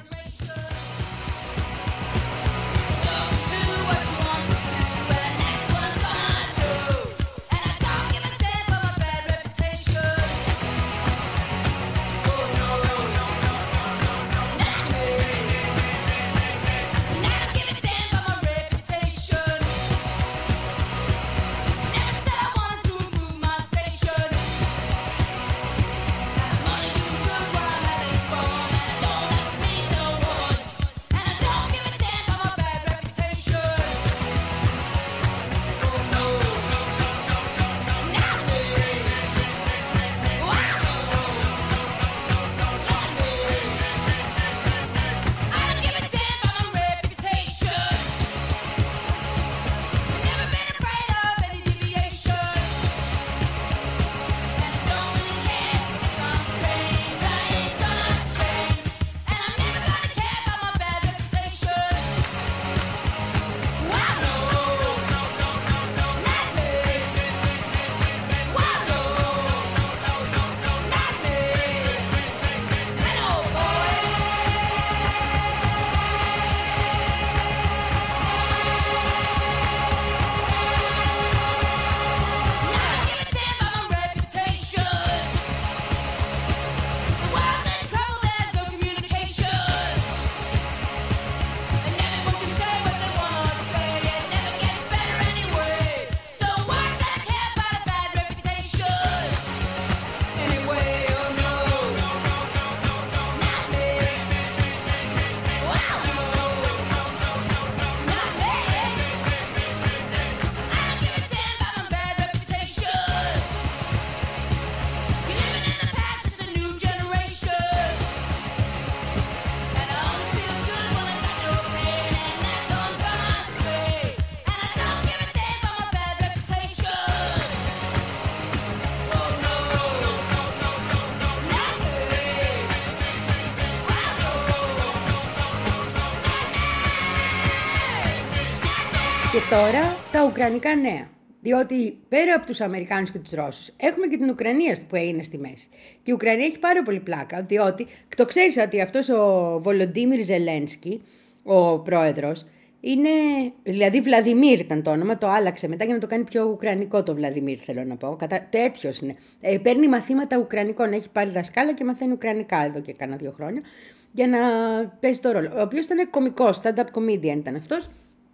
Και τώρα τα ουκρανικά νέα. Διότι πέρα από τους Αμερικάνους και τους Ρώσους, έχουμε και την Ουκρανία που έγινε στη μέση. Και η Ουκρανία έχει πάρα πολύ πλάκα, διότι το ξέρεις ότι αυτός ο Βολοντίμιρ Ζελένσκι, ο πρόεδρος, είναι, δηλαδή Βλαδιμίρ ήταν το όνομα, το άλλαξε μετά για να το κάνει πιο ουκρανικό το Βλαδιμίρ, θέλω να πω. Κατα... Τέτοιος είναι. Ε, παίρνει μαθήματα ουκρανικών, έχει πάρει δασκάλα και μαθαίνει ουκρανικά εδώ και κάνα δύο χρόνια, για να παίζει το ρόλο. Ο οποίος ήταν κωμικός, stand-up comedian ήταν αυτός.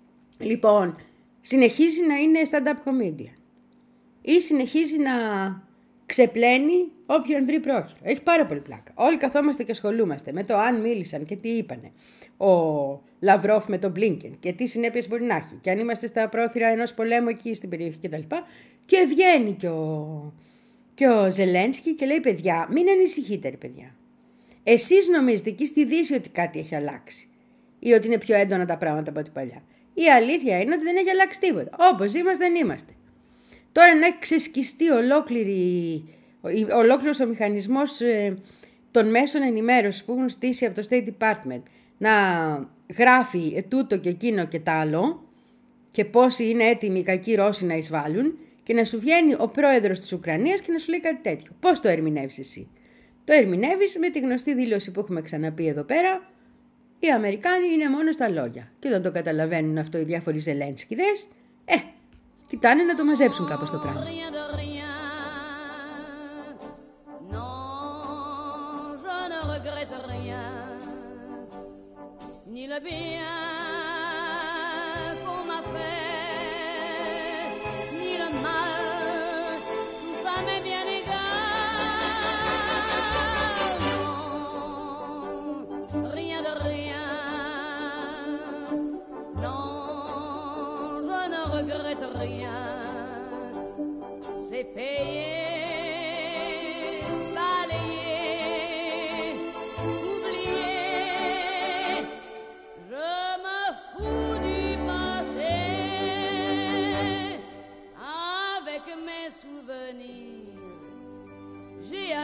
Λοιπόν, συνεχίζει να είναι stand-up comedian ή συνεχίζει να ξεπλένει όποιον βρει πρόχειρο. Έχει πάρα πολύ πλάκα. Όλοι καθόμαστε και ασχολούμαστε με το αν μίλησαν και τι είπανε ο Λαυρόφ με τον Μπλίνκεν και τι συνέπειες μπορεί να έχει. Και αν είμαστε στα πρόθυρα ενός πολέμου εκεί στην περιοχή κτλ. Και βγαίνει και ο, και ο Ζελένσκι και λέει: παιδιά, μην ανησυχείτε, ρε παιδιά. Εσείς νομίζετε εκεί στη Δύση ότι κάτι έχει αλλάξει ή ότι είναι πιο έντονα τα πράγματα από ό,τι παλιά. Η αλήθεια είναι ότι δεν έχει αλλάξει τίποτα. Όπως είμαστε, δεν είμαστε. Τώρα να έχει ξεσκιστεί ολόκληρη, ολόκληρος ο μηχανισμός ε, των μέσων ενημέρωσης που έχουν στήσει από το State Department να γράφει τούτο και εκείνο και τ' άλλο και πόσοι είναι έτοιμοι οι κακοί Ρώσοι να εισβάλλουν και να σου βγαίνει ο πρόεδρος της Ουκρανίας και να σου λέει κάτι τέτοιο. Πώς το ερμηνεύεις εσύ? Το ερμηνεύεις με τη γνωστή δήλωση που έχουμε ξαναπεί εδώ πέρα. Οι Αμερικάνοι είναι μόνο στα λόγια. Και όταν το καταλαβαίνουν αυτό οι διάφοροι Ζελένσκιδες, ε, κοιτάνε να το μαζέψουν κάπως το πράγμα. Ni le bien,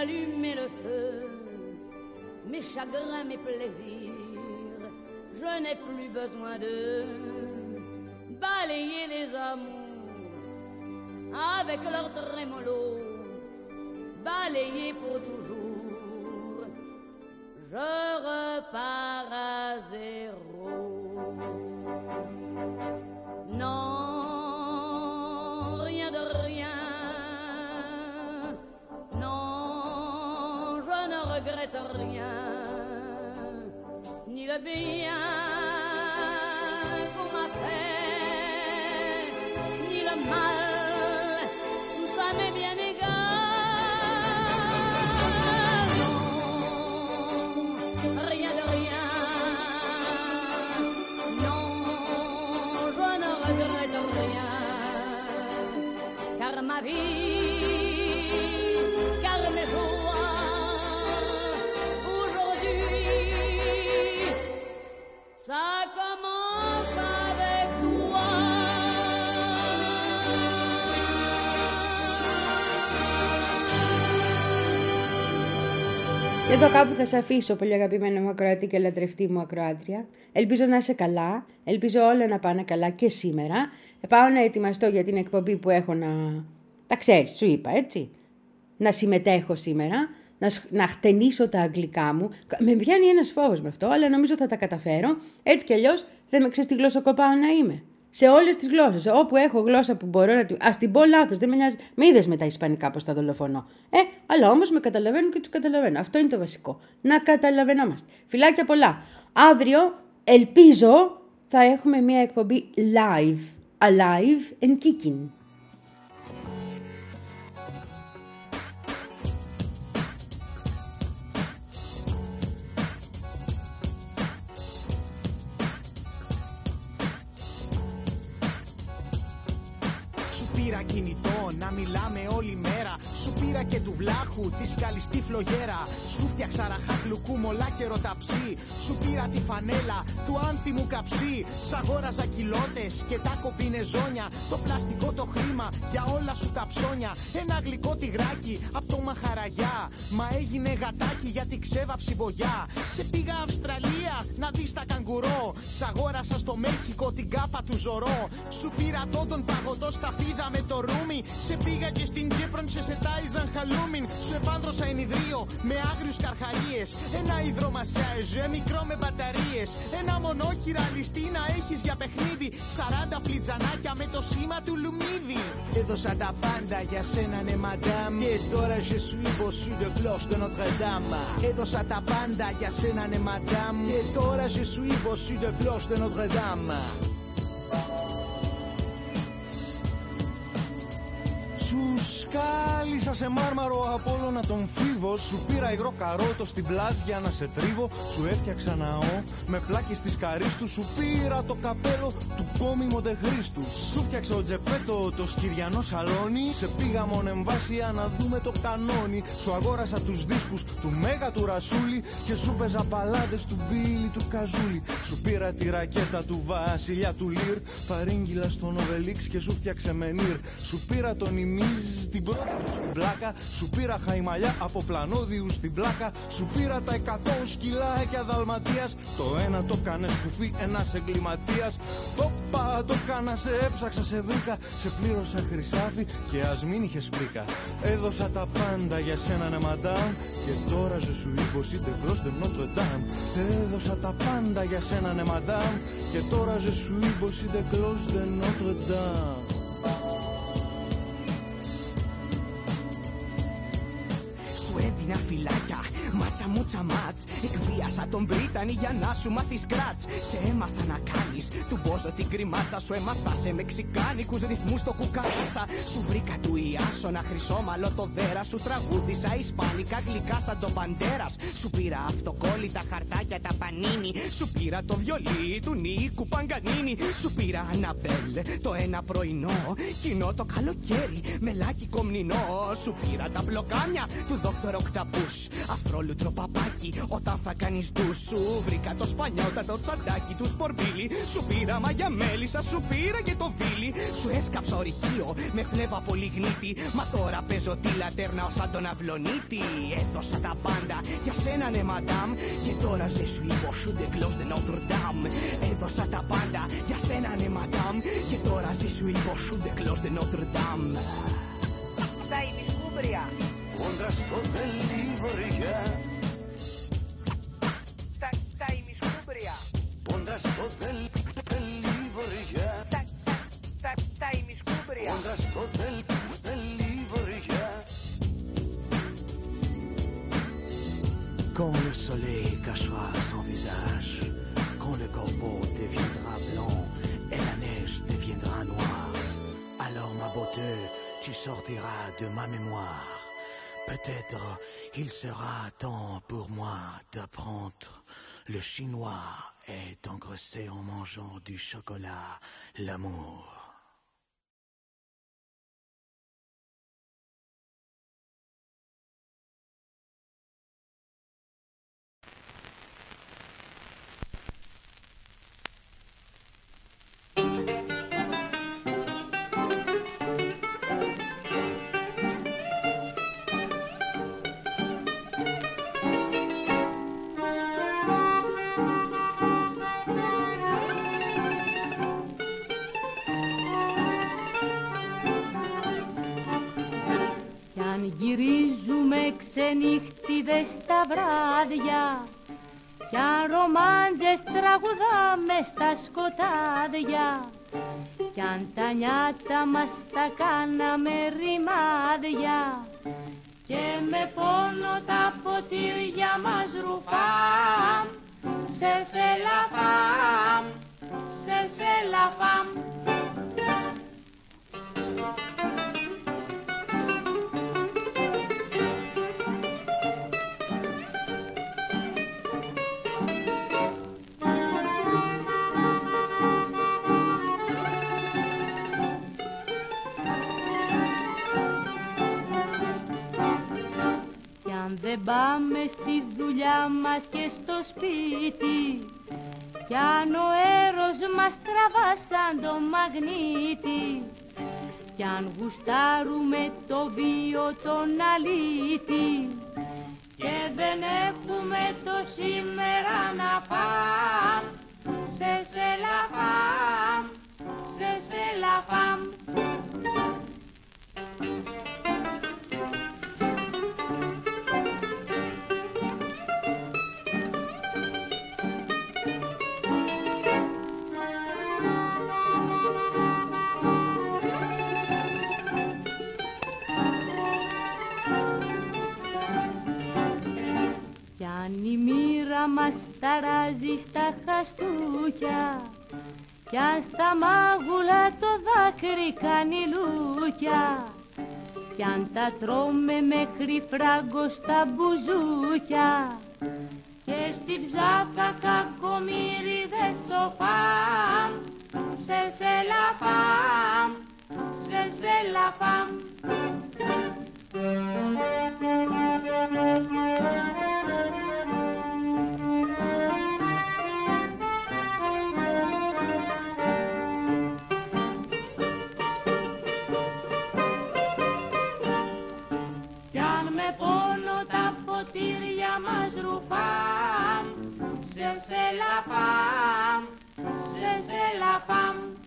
allumer le feu, mes chagrins, mes plaisirs, je n'ai plus besoin de balayer les amours avec leur trémolo, balayer pour toujours, je repars à zéro. Non, rien de rien, non, je ne regrette rien, ni le bien qu'on m'a fait, ni le mal, tout ça m'est bien égal. Non, rien de rien, non, je ne regrette rien, car ma vie, car mes joies, aujourd'hui, ça commence avec toi. Και εδώ κάπου θα σε αφήσω, πολύ αγαπημένο μου ακροατή και λατρευτή μου ακροάτρια. Ελπίζω να είσαι καλά, ελπίζω όλα να πάνε καλά και σήμερα. Πάω να ετοιμαστώ για την εκπομπή που έχω να... Τα ξέρεις, σου είπα, έτσι. Να συμμετέχω σήμερα, να, να χτενίσω τα αγγλικά μου. Με πιάνει ένας φόβος με αυτό, αλλά νομίζω θα τα καταφέρω. Έτσι κι αλλιώς δεν με ξέρεις τι γλωσσοκοπάω να είμαι. Σε όλες τις γλώσσες, όπου έχω γλώσσα που μπορώ να... Ας την πω λάθος, δεν με νοιάζει. Μη είδες με τα ισπανικά πως τα δολοφονώ. Ε, αλλά όμως με καταλαβαίνουν και τους καταλαβαίνω. Αυτό είναι το βασικό. Να καταλαβαίνόμαστε. Φιλάκια πολλά. Αύριο, ελπίζω, θα έχουμε μια εκπομπή live. Alive and kicking. Πήρα κινητό να μιλάμε όλη μέρα. Σου πήρα και του βλάχου τη σκαλιστή φλογέρα. Σου φτιάξα ραχάκλουκού μολά και ρωταψί. Σου πήρα τη φανέλα του άνθιμου καψί. Σ' αγόραζα κιλότες και τα κομπινεζόνια. Το πλαστικό το χρήμα για όλα σου τα ψώνια. Ένα γλυκό τυγράκι απ' το μαχαραγιά. Μα έγινε γατάκι γιατί ξέβαψη βογιά. Σε πήγα Αυστραλία να δεις τα καγκουρό. Σ' αγόρασα στο Μέχικο την κάπα του Ζωρό. Σου πήρα τον παγωτό στα φίδα με το ρούμι. Σε πήγα και στην Κύπρον και σε τάιζαν χαλούμιν. Σου επάνδρωσα ενιδρίο με άγριους καρχαρίες. Ένα υδρομασάζ μικρό με μπαταρίες. Ένα μονόχυρα ληστή να έχεις για παιχνίδι. Σαράντα φλιτζανάκια με το σήμα του Λουμίδι. Έδωσα τα πάντα για σένα ναι μαντάμ. Και τώρα je suis bossu de cloche de Notre Dame. Έδωσα τα πάντα για σένα ναι μαντάμ. Και τώρα je suis bossu de cloche de Notre Dame. Σου σκάλισα σε μάρμαρο Απόλλωνα τον φίβο. Σου πήρα υγρό καρότο στην πλάζ για να σε τρίβω. Σου έφτιαξα ναό με πλάκες της Καρίστου. Σου πήρα το καπέλο του κόμι Μοντεχρίστου. Σου φτιάξα ο Τζεπέτο το σκυριανό σαλόνι. Σε πήγα μονεμβάσια να δούμε το κανόνι. Σου αγόρασα τους δίσκους του Μέγα του Ρασούλη. Και σου παίζα μπαλάντες του Μπίλι του Καζούλη. Σου πήρα τη ρακέτα του Βασιλιά του Λιρ. Παρήγγυλα στον Οβελίξ και σου φτιάξε μενίρ. Σου πήρα τον Ιμί την πρώτη του στην πλάκα. Σου πήρα χαϊμαλιά από πλανόδιου στην πλάκα. Σου πήρα τα εκατό σκυλάκια Δαλματίας. Το ένα το κάνες κουφί, ένας εγκληματίας. Το πα, το κάνα, σε έψαξα, σε βρήκα. Σε πλήρωσα χρυσάφι και ας μην είχες πρίκα. Έδωσα τα πάντα για σένα ναι μαντάμ. Και τώρα je suis bossu de cloche de Notre Dame. Έδωσα τα πάντα για σένα ναι μαντάμ. Και τώρα je suis bossu de cloche de Notre Dame. Έδινα φυλάκια, μάτσα μούτσα μάτς. Εκβίασα τον Μπρίτανη για να σου μάθεις κράτς. Σε έμαθα να κάνεις του Μπόζο την κρυμάτσα. Σου έμαθα σε μεξικάνικους ρυθμούς το κουκαράτσα. Σου βρήκα του Ιάσονα χρυσόμαλο το δέρα. Σου τραγούδισα ισπανικά γλυκά σαν τον Παντέρας. Σου πήρα αυτοκόλλητα χαρτάκια τα πανίνι. Σου πήρα το βιολί του Νίκου Παγκανίνι. Σου πήρα Αναμπέλ το ένα πρωινό. Κοινό το καλοκαίρι μελάκι κομνηνό. Σου πήρα τα μπλοκάμια του Δόκτωρ Οκτώβριο. οκταπούς. Αφρόλουτρο παπάκι όταν θα κάνεις ντους. Σου βρήκα το σπανιότατο τσαντάκι του σπορμπίλι. Σου πήρα μαγιά μέλισσα, σου πήρα και το βίλι. Σου έσκαψα ορυχείο με φλέβα πολύ γνήτη. Μα τώρα παίζω τη λατέρνα ως σαν τον αυλονίτη. Έδωσα τα πάντα για σένα ναι μαντάμ. Και τώρα je suis au chou de cloche de Notre Dame. Έδωσα τα πάντα για σένα ναι μαντάμ. Και τώρα je suis au chou de cloche de Notre Dame. Τα ημισκούμπρια. Κόντρα στο δελιβοριά. Τα, τα ημισκούμπρια. Κόντρα στο δελιβοριά. Τα, τα, τα, τα ημισκούμπρια. Κόντρα στο δελιβοριά. Quand le soleil cachera son visage, quand le corbeau deviendra blanc et la neige deviendra noire, alors ma beauté, tu sortiras de ma mémoire. Peut-être il sera temps pour moi d'apprendre le chinois et d'engraisser en mangeant du chocolat l'amour. Γυρίζουμε ξενύχτιδες στα βράδια κι αν ρομάντζες τραγουδάμε στα σκοτάδια κι αν τα νιάτα μας τα κάναμε ρημάδια και με πόνο τα ποτήρια μας ρουφάμ σε σε λαφάμ, σε σε λαφάμ. Δεν πάμε στη δουλειά μας και στο σπίτι κι αν ο έρος μας τραβά σαν το μαγνήτη κι αν γουστάρουμε το βίο τον αλήτη και δεν έχουμε το σήμερα να φάμ σε σε λαφάμ, σε σε λαφάμ. Αν η μοίρα μας ταράζει στα χαστούκια κι αν στα μάγουλα το δάκρυ κάνει λούκια κι αν τα τρώμε μέχρι φράγκο στα μπουζούκια και στη ψάκα κακομοίριδες το φάμ σε σε λαφάμ, σε σε λαφάμ. Ποτήρια μας ρουφάμ, σε σε λαφάμ, σε σε λαφάμ.